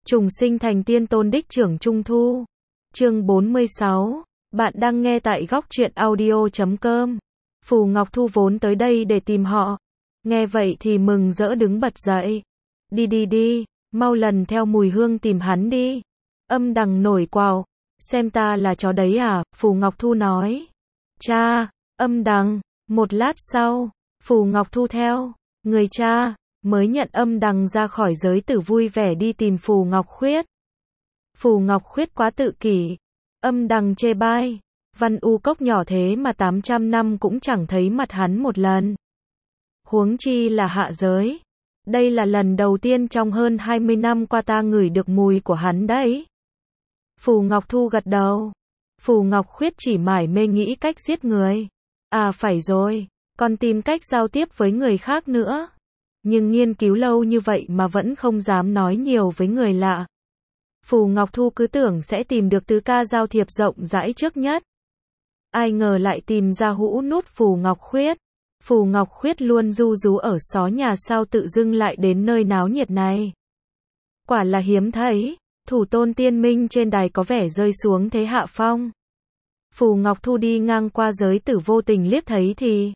Trùng sinh thành tiên tôn đích trưởng Trung Thu. Chương 46. Bạn đang nghe tại góc truyện audio.com. Phù Ngọc Thu vốn tới đây để tìm họ. Nghe vậy thì mừng rỡ đứng bật dậy. Đi, mau lần theo mùi hương tìm hắn đi. Âm Đằng nổi quạo. Xem ta là chó đấy à? Phù Ngọc Thu nói. Cha, Âm Đằng. Một lát sau, Phù Ngọc Thu theo người cha mới nhận Âm Đằng ra khỏi giới tử vui vẻ đi tìm Phù Ngọc Khuyết. Phù Ngọc Khuyết quá tự kỷ. Âm Đằng chê bai. Văn U Cốc nhỏ thế mà 800 năm cũng chẳng thấy mặt hắn một lần. Huống chi là hạ giới. Đây là lần đầu tiên trong hơn 20 năm qua ta ngửi được mùi của hắn đấy. Phù Ngọc Thu gật đầu. Phù Ngọc Khuyết chỉ mải mê nghĩ cách giết người. À phải rồi, còn tìm cách giao tiếp với người khác nữa. Nhưng nghiên cứu lâu như vậy mà vẫn không dám nói nhiều với người lạ. Phù Ngọc Thu cứ tưởng sẽ tìm được tứ ca giao thiệp rộng rãi trước nhất. Ai ngờ lại tìm ra hũ nút Phù Ngọc Khuyết. Phù Ngọc Khuyết luôn ru rú ở xó nhà sao tự dưng lại đến nơi náo nhiệt này. Quả là hiếm thấy, thủ tôn tiên minh trên đài có vẻ rơi xuống thế hạ phong. Phù Ngọc Thu đi ngang qua giới tử vô tình liếc thấy thì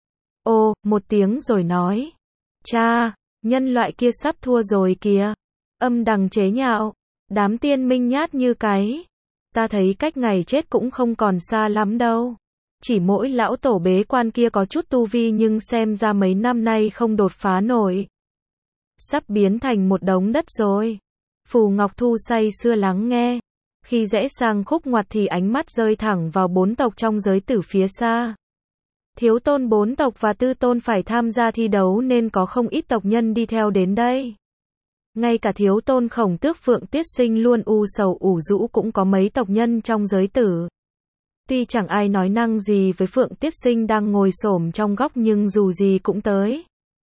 ô, một tiếng rồi nói. Cha, nhân loại kia sắp thua rồi kìa. Âm Đằng chế nhạo. Đám tiên minh nhát như cái. Ta thấy cách ngày chết cũng không còn xa lắm đâu. Chỉ mỗi lão tổ bế quan kia có chút tu vi nhưng xem ra mấy năm nay không đột phá nổi. Sắp biến thành một đống đất rồi. Phù Ngọc Thu say sưa lắng nghe. Khi rẽ sang khúc ngoặt thì ánh mắt rơi thẳng vào 4 tộc trong giới tử phía xa. Thiếu tôn 4 tộc và tư tôn phải tham gia thi đấu nên có không ít tộc nhân đi theo đến đây. Ngay cả thiếu tôn Khổng Tước Phượng Tiết Sinh luôn u sầu ủ rũ cũng có mấy tộc nhân trong giới tử. Tuy chẳng ai nói năng gì với Phượng Tiết Sinh đang ngồi xổm trong góc nhưng dù gì cũng tới.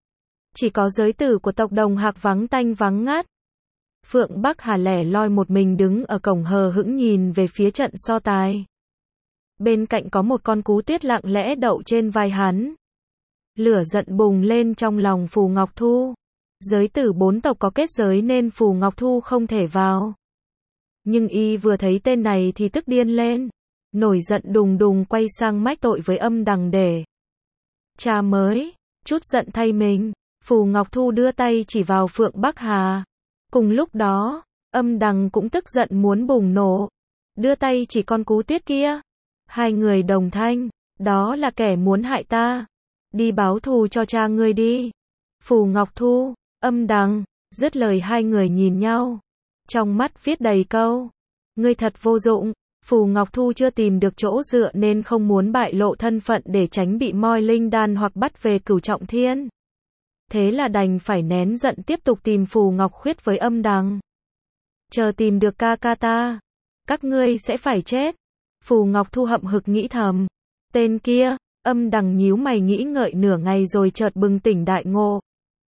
Chỉ có giới tử của tộc Đồng Hạc vắng tanh vắng ngắt. Phượng Bắc Hà lẻ loi một mình đứng ở cổng hờ hững nhìn về phía trận so tài. Bên cạnh có một con cú tuyết lặng lẽ đậu trên vai hắn. Lửa giận bùng lên trong lòng Phù Ngọc Thu. Giới tử 4 tộc có kết giới nên Phù Ngọc Thu không thể vào. Nhưng y vừa thấy tên này thì tức điên lên. Nổi giận đùng đùng quay sang mách tội với Âm Đằng để. Cha mới, chút giận thay mình. Phù Ngọc Thu đưa tay chỉ vào Phượng Bắc Hà. Cùng lúc đó, Âm Đằng cũng tức giận muốn bùng nổ. Đưa tay chỉ con cú tuyết kia. Hai người đồng thanh, đó là kẻ muốn hại ta. Đi báo thù cho cha ngươi đi. Phù Ngọc Thu, Âm Đằng, dứt lời hai người nhìn nhau. Trong mắt viết đầy câu. Ngươi thật vô dụng. Phù Ngọc Thu chưa tìm được chỗ dựa nên không muốn bại lộ thân phận để tránh bị moi linh đan hoặc bắt về Cửu Trọng Thiên. Thế là đành phải nén giận tiếp tục tìm Phù Ngọc Khuyết với Âm Đằng. Chờ tìm được ca ca ta, các ngươi sẽ phải chết. Phù Ngọc Thu hậm hực nghĩ thầm. Tên kia, Âm Đằng nhíu mày nghĩ ngợi nửa ngày rồi chợt bừng tỉnh đại ngộ.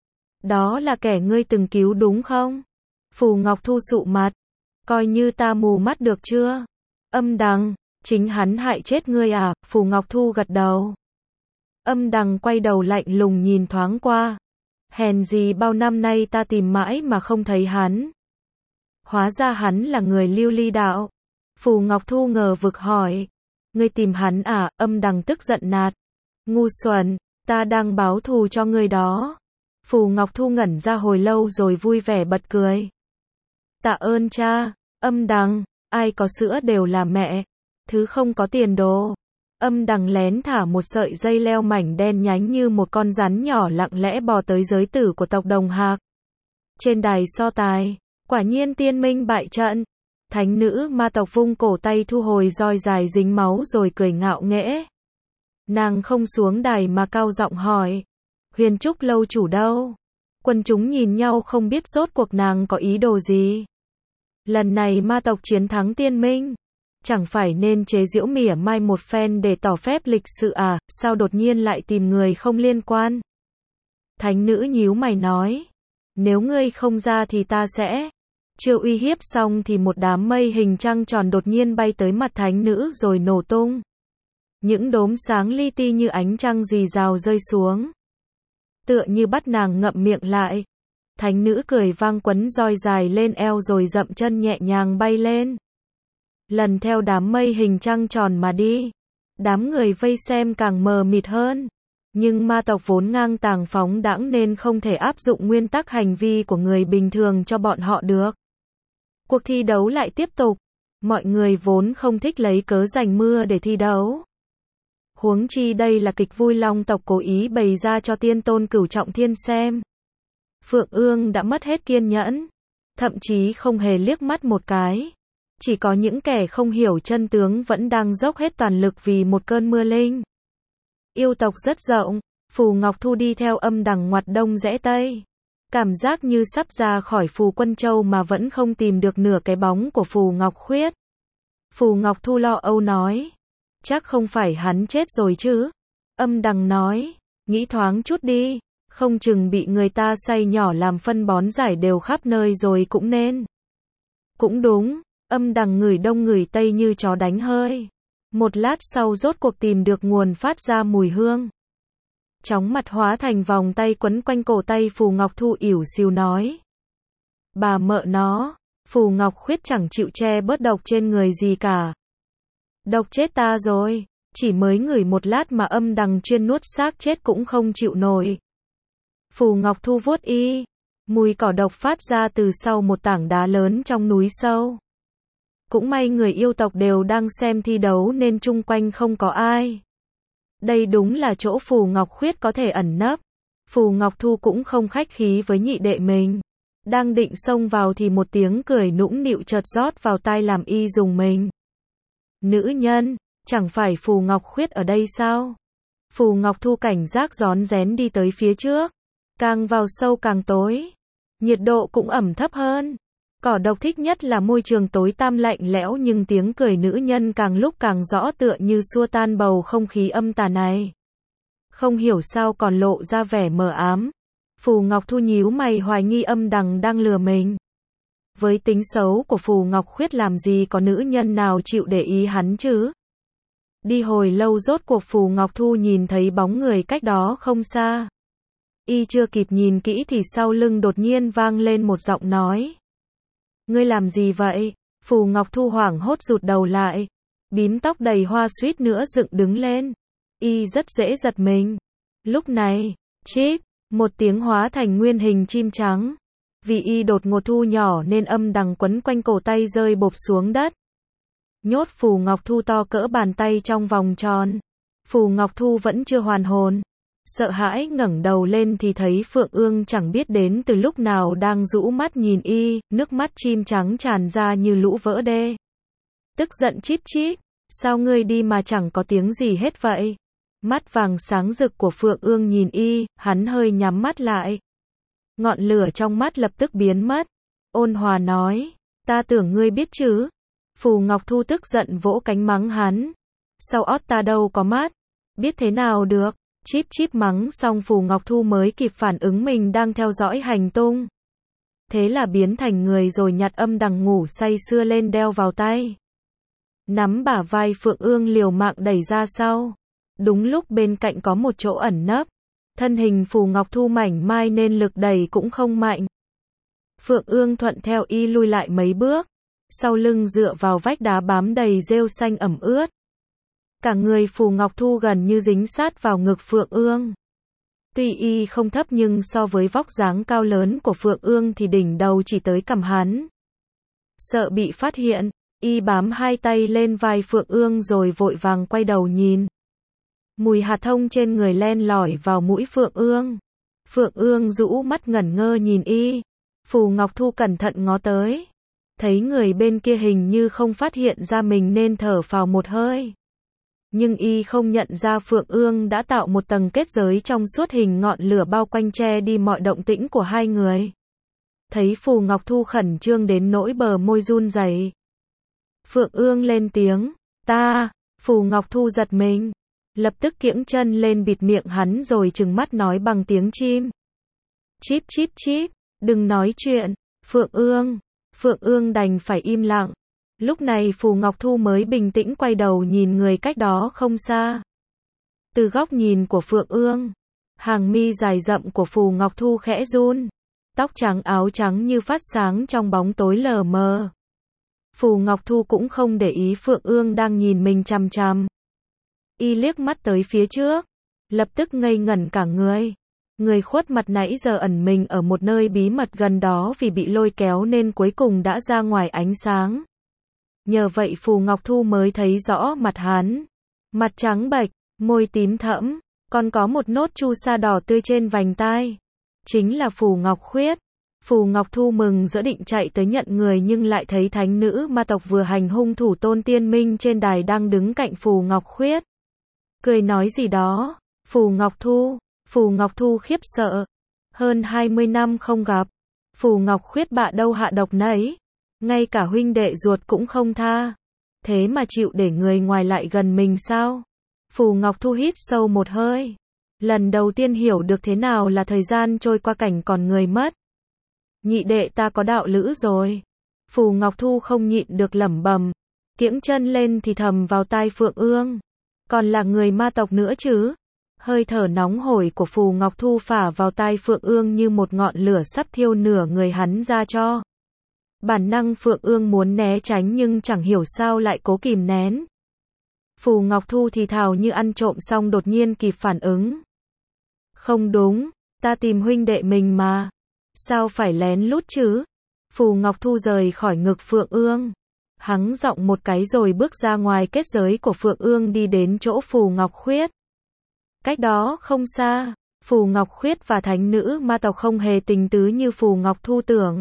Đó là kẻ ngươi từng cứu đúng không? Phù Ngọc Thu sụ mặt. Coi như ta mù mắt được chưa? Âm Đằng, chính hắn hại chết ngươi à? Phù Ngọc Thu gật đầu. Âm Đằng quay đầu lạnh lùng nhìn thoáng qua. Hèn gì bao năm nay ta tìm mãi mà không thấy hắn. Hóa ra hắn là người Lưu Ly đạo. Phù Ngọc Thu ngờ vực hỏi. Ngươi tìm hắn à? Âm Đằng tức giận nạt. Ngu xuẩn, ta đang báo thù cho ngươi đó. Phù Ngọc Thu ngẩn ra hồi lâu rồi vui vẻ bật cười. Tạ ơn cha. Âm Đằng, ai có sữa đều là mẹ. Thứ không có tiền đồ. Âm Đằng lén thả một sợi dây leo mảnh đen nhánh như một con rắn nhỏ lặng lẽ bò tới giới tử của tộc Đồng Hạc. Trên đài so tài, quả nhiên tiên minh bại trận. Thánh nữ ma tộc vung cổ tay thu hồi roi dài dính máu rồi cười ngạo nghễ. Nàng không xuống đài mà cao giọng hỏi. Huyền Trúc lâu chủ đâu? Quần chúng nhìn nhau không biết rốt cuộc nàng có ý đồ gì. Lần này ma tộc chiến thắng tiên minh. Chẳng phải nên chế giễu mỉa mai một phen để tỏ phép lịch sự à? Sao đột nhiên lại tìm người không liên quan? Thánh nữ nhíu mày nói. Nếu ngươi không ra thì ta sẽ. Chưa uy hiếp xong thì một đám mây hình trăng tròn đột nhiên bay tới mặt thánh nữ rồi nổ tung. Những đốm sáng li ti như ánh trăng rì rào rơi xuống. Tựa như bắt nàng ngậm miệng lại. Thánh nữ cười vang quấn roi dài lên eo rồi dậm chân nhẹ nhàng bay lên. Lần theo đám mây hình trăng tròn mà đi. Đám người vây xem càng mờ mịt hơn. Nhưng ma tộc vốn ngang tàng phóng đãng nên không thể áp dụng nguyên tắc hành vi của người bình thường cho bọn họ được. Cuộc thi đấu lại tiếp tục. Mọi người vốn không thích lấy cớ giành mưa để thi đấu. Huống chi đây là kịch vui Long tộc cố ý bày ra cho tiên tôn Cửu Trọng Thiên xem. Phượng Ương đã mất hết kiên nhẫn. Thậm chí không hề liếc mắt một cái. Chỉ có những kẻ không hiểu chân tướng vẫn đang dốc hết toàn lực vì một cơn mưa linh. Yêu tộc rất rộng. Phù Ngọc Thu đi theo âm đằng ngoặt đông rẽ tây. Cảm giác như sắp ra khỏi Phù Quân Châu mà vẫn không tìm được nửa cái bóng của Phù Ngọc Khuyết. Phù Ngọc Thu lo âu nói. Chắc không phải hắn chết rồi chứ? Âm đằng nói. Nghĩ thoáng chút đi. Không chừng bị người ta xay nhỏ làm phân bón giải đều khắp nơi rồi cũng nên. Cũng đúng. Âm đằng ngửi đông ngửi tây như chó đánh hơi. Một lát sau rốt cuộc tìm được nguồn phát ra mùi hương. Chóng mặt hóa thành vòng tay quấn quanh cổ tay Phù Ngọc Thu ỉu xìu nói. Bà mợ nó, Phù Ngọc Khuyết chẳng chịu che bớt độc trên người gì cả. Độc chết ta rồi, chỉ mới ngửi một lát mà âm đằng chuyên nuốt xác chết cũng không chịu nổi. Phù Ngọc Thu vuốt y, mùi cỏ độc phát ra từ sau một tảng đá lớn trong núi sâu. Cũng may người yêu tộc đều đang xem thi đấu nên chung quanh không có ai. Đây đúng là chỗ Phù Ngọc Khuyết có thể ẩn nấp. Phù Ngọc Thu cũng không khách khí với nhị đệ mình. Đang định xông vào thì một tiếng cười nũng nịu chợt rót vào tai làm y rùng mình. Nữ nhân, chẳng phải Phù Ngọc Khuyết ở đây sao? Phù Ngọc Thu cảnh giác rón rén đi tới phía trước. Càng vào sâu càng tối. Nhiệt độ cũng ẩm thấp hơn. Cỏ độc thích nhất là môi trường tối tăm lạnh lẽo nhưng tiếng cười nữ nhân càng lúc càng rõ tựa như xua tan bầu không khí âm tà này. Không hiểu sao còn lộ ra vẻ mờ ám. Phù Ngọc Thu nhíu mày hoài nghi âm đằng đang lừa mình. Với tính xấu của Phù Ngọc Khuyết làm gì có nữ nhân nào chịu để ý hắn chứ? Đi hồi lâu rốt cuộc Phù Ngọc Thu nhìn thấy bóng người cách đó không xa. Y chưa kịp nhìn kỹ thì sau lưng đột nhiên vang lên một giọng nói. Ngươi làm gì vậy? Phù Ngọc Thu hoảng hốt rụt đầu lại. Bím tóc đầy hoa suýt nữa dựng đứng lên. Y rất dễ giật mình. Lúc này, chip, một tiếng hóa thành nguyên hình chim trắng. Vì y đột ngột thu nhỏ nên âm đằng quấn quanh cổ tay rơi bộp xuống đất. Nhốt Phù Ngọc Thu to cỡ bàn tay trong vòng tròn. Phù Ngọc Thu vẫn chưa hoàn hồn. Sợ hãi ngẩng đầu lên thì thấy Phượng Ương chẳng biết đến từ lúc nào đang rũ mắt nhìn y, nước mắt chim trắng tràn ra như lũ vỡ đê. Tức giận chíp chíp, sao ngươi đi mà chẳng có tiếng gì hết vậy? Mắt vàng sáng rực của Phượng Ương nhìn y, hắn hơi nhắm mắt lại. Ngọn lửa trong mắt lập tức biến mất. Ôn hòa nói, ta tưởng ngươi biết chứ. Phù Ngọc Thu tức giận vỗ cánh mắng hắn. Sau ót ta đâu có mắt, biết thế nào được. Chíp chíp mắng xong Phù Ngọc Thu mới kịp phản ứng mình đang theo dõi hành tung. Thế là biến thành người rồi nhặt âm đằng ngủ say sưa lên đeo vào tay. Nắm bả vai Phượng Ương liều mạng đẩy ra sau. Đúng lúc bên cạnh có một chỗ ẩn nấp. Thân hình Phù Ngọc Thu mảnh mai nên lực đẩy cũng không mạnh. Phượng Ương thuận theo y lui lại mấy bước. Sau lưng dựa vào vách đá bám đầy rêu xanh ẩm ướt. Cả người Phù Ngọc Thu gần như dính sát vào ngực Phượng Ương. Tuy y không thấp nhưng so với vóc dáng cao lớn của Phượng Ương thì đỉnh đầu chỉ tới cằm hắn. Sợ bị phát hiện, y bám hai tay lên vai Phượng Ương rồi vội vàng quay đầu nhìn. Mùi hạt thông trên người len lỏi vào mũi Phượng Ương. Phượng Ương rũ mắt ngẩn ngơ nhìn y. Phù Ngọc Thu cẩn thận ngó tới. Thấy người bên kia hình như không phát hiện ra mình nên thở phào một hơi. Nhưng y không nhận ra Phượng Ương đã tạo một tầng kết giới trong suốt hình ngọn lửa bao quanh che đi mọi động tĩnh của hai người. Thấy Phù Ngọc Thu khẩn trương đến nỗi bờ môi run rẩy. Phượng Ương lên tiếng, ta, Phù Ngọc Thu giật mình. Lập tức kiễng chân lên bịt miệng hắn rồi trừng mắt nói bằng tiếng chim. Chíp chíp chíp, đừng nói chuyện, Phượng Ương đành phải im lặng. Lúc này Phù Ngọc Thu mới bình tĩnh quay đầu nhìn người cách đó không xa. Từ góc nhìn của Phượng Ương, hàng mi dài rậm của Phù Ngọc Thu khẽ run. tóc trắng áo trắng như phát sáng trong bóng tối lờ mờ. Phù Ngọc Thu cũng không để ý Phượng Ương đang nhìn mình chằm chằm. Y liếc mắt tới phía trước, lập tức ngây ngẩn cả người. Người khuất mặt nãy giờ ẩn mình ở một nơi bí mật gần đó vì bị lôi kéo nên cuối cùng đã ra ngoài ánh sáng. Nhờ vậy Phù Ngọc Thu mới thấy rõ mặt hắn. Mặt trắng bệch, môi tím thẫm, còn có một nốt chu sa đỏ tươi trên vành tai. Chính là Phù Ngọc Khuyết. Phù Ngọc Thu mừng rỡ định chạy tới nhận người nhưng lại thấy thánh nữ ma tộc vừa hành hung thủ Tôn Tiên Minh trên đài đang đứng cạnh Phù Ngọc Khuyết. Cười nói gì đó. Phù Ngọc Thu khiếp sợ. Hơn 20 năm không gặp. Phù Ngọc Khuyết bạ đâu hạ độc nấy. Ngay cả huynh đệ ruột cũng không tha. Thế mà chịu để người ngoài lại gần mình sao? Phù Ngọc Thu hít sâu một hơi. Lần đầu tiên hiểu được thế nào là thời gian trôi qua cảnh còn người mất. Nhị đệ ta có đạo lữ rồi. Phù Ngọc Thu không nhịn được lẩm bẩm. Kiễng chân lên thì thầm vào tai Phượng Ương. Còn là người ma tộc nữa chứ? Hơi thở nóng hổi của Phù Ngọc Thu phả vào tai Phượng Ương như một ngọn lửa sắp thiêu nửa người hắn ra cho. Bản năng Phượng Ương muốn né tránh nhưng chẳng hiểu sao lại cố kìm nén. Phù Ngọc Thu thì thào như ăn trộm xong đột nhiên kịp phản ứng. Không đúng, ta tìm huynh đệ mình mà. Sao phải lén lút chứ? Phù Ngọc Thu rời khỏi ngực Phượng Ương. Hắng giọng một cái rồi bước ra ngoài kết giới của Phượng Ương đi đến chỗ Phù Ngọc Khuyết. Cách đó không xa, Phù Ngọc Khuyết và thánh nữ ma tộc không hề tình tứ như Phù Ngọc Thu tưởng.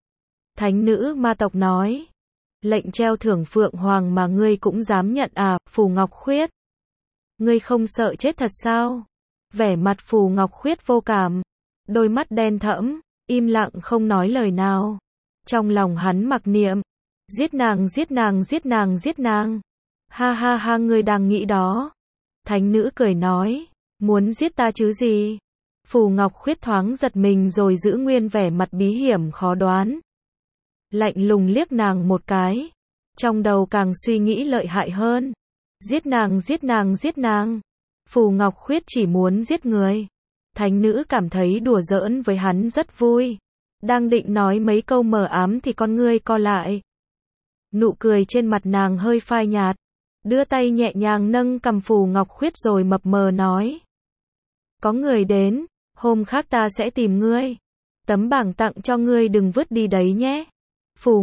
Thánh nữ ma tộc nói. Lệnh treo thưởng Phượng Hoàng mà ngươi cũng dám nhận à, Phù Ngọc Khuyết. Ngươi không sợ chết thật sao? Vẻ mặt Phù Ngọc Khuyết vô cảm. Đôi mắt đen thẫm, im lặng không nói lời nào. Trong lòng hắn mặc niệm. Giết nàng, giết nàng, giết nàng, giết nàng. Ha ha ha, ngươi đang nghĩ đó. Thánh nữ cười nói. Muốn giết ta chứ gì? Phù Ngọc Khuyết thoáng giật mình rồi giữ nguyên vẻ mặt bí hiểm khó đoán. Lạnh lùng liếc nàng một cái. Trong đầu càng suy nghĩ lợi hại hơn. Giết nàng, giết nàng, giết nàng. Phù Ngọc Khuyết chỉ muốn giết người. Thánh nữ cảm thấy đùa giỡn với hắn rất vui. Đang định nói mấy câu mờ ám thì con ngươi co lại. Nụ cười trên mặt nàng hơi phai nhạt. Đưa tay nhẹ nhàng nâng cằm Phù Ngọc Khuyết rồi mập mờ nói. Có người đến, hôm khác ta sẽ tìm ngươi. Tấm bảng tặng cho ngươi đừng vứt đi đấy nhé. Phù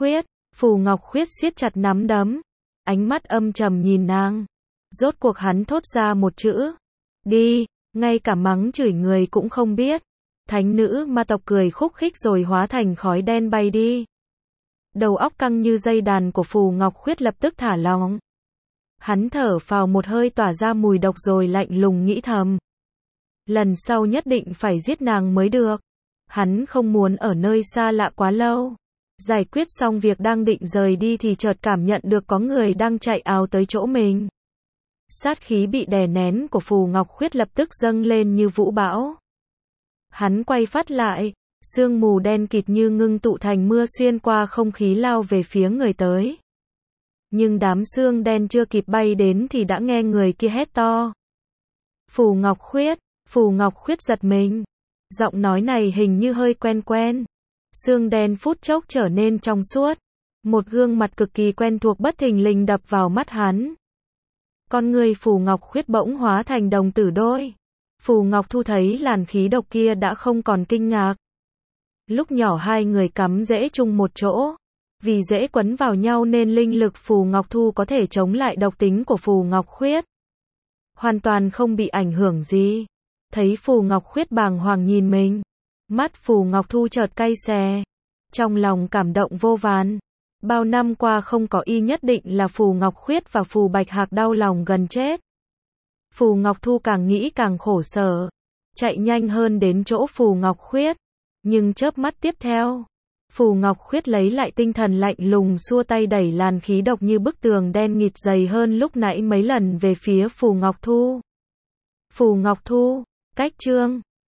Ngọc Khuyết siết chặt nắm đấm. Ánh mắt âm trầm nhìn nàng. Rốt cuộc hắn thốt ra một chữ. Đi, ngay cả mắng chửi người cũng không biết. Thánh nữ ma tộc cười khúc khích rồi hóa thành khói đen bay đi. Đầu óc căng như dây đàn của Phù Ngọc Khuyết lập tức thả lỏng. Hắn thở phào một hơi tỏa ra mùi độc rồi lạnh lùng nghĩ thầm. Lần sau nhất định phải giết nàng mới được. Hắn không muốn ở nơi xa lạ quá lâu. Giải quyết xong việc đang định rời đi thì chợt cảm nhận được có người đang chạy ào tới chỗ mình. Sát khí bị đè nén của Phù Ngọc Khuyết lập tức dâng lên như vũ bão. Hắn quay phát lại, sương mù đen kịt như ngưng tụ thành mưa xuyên qua không khí lao về phía người tới. Nhưng đám sương đen chưa kịp bay đến thì đã nghe người kia hét to. Phù Ngọc Khuyết giật mình. Giọng nói này hình như hơi quen quen. Sương đen phút chốc trở nên trong suốt. Một gương mặt cực kỳ quen thuộc bất thình lình đập vào mắt hắn. Con người Phù Ngọc Khuyết bỗng hóa thành đồng tử đôi. Phù Ngọc Thu thấy làn khí độc kia đã không còn kinh ngạc. Lúc nhỏ hai người cắm rễ chung một chỗ. Vì dễ quấn vào nhau nên linh lực Phù Ngọc Thu có thể chống lại độc tính của Phù Ngọc Khuyết. Hoàn toàn không bị ảnh hưởng gì. Thấy Phù Ngọc Khuyết bàng hoàng nhìn mình. Mắt Phù Ngọc Thu chợt cay xè. Trong lòng cảm động vô vàn. Bao năm qua không có y nhất định là Phù Ngọc Khuyết và Phù Bạch Hạc đau lòng gần chết. Phù Ngọc Thu càng nghĩ càng khổ sở. Chạy nhanh hơn đến chỗ Phù Ngọc Khuyết. Nhưng chớp mắt tiếp theo. Phù Ngọc Khuyết lấy lại tinh thần lạnh lùng xua tay đẩy làn khí độc như bức tường đen nghịt dày hơn lúc nãy mấy lần về phía Phù Ngọc Thu. Phù Ngọc Thu, cách chương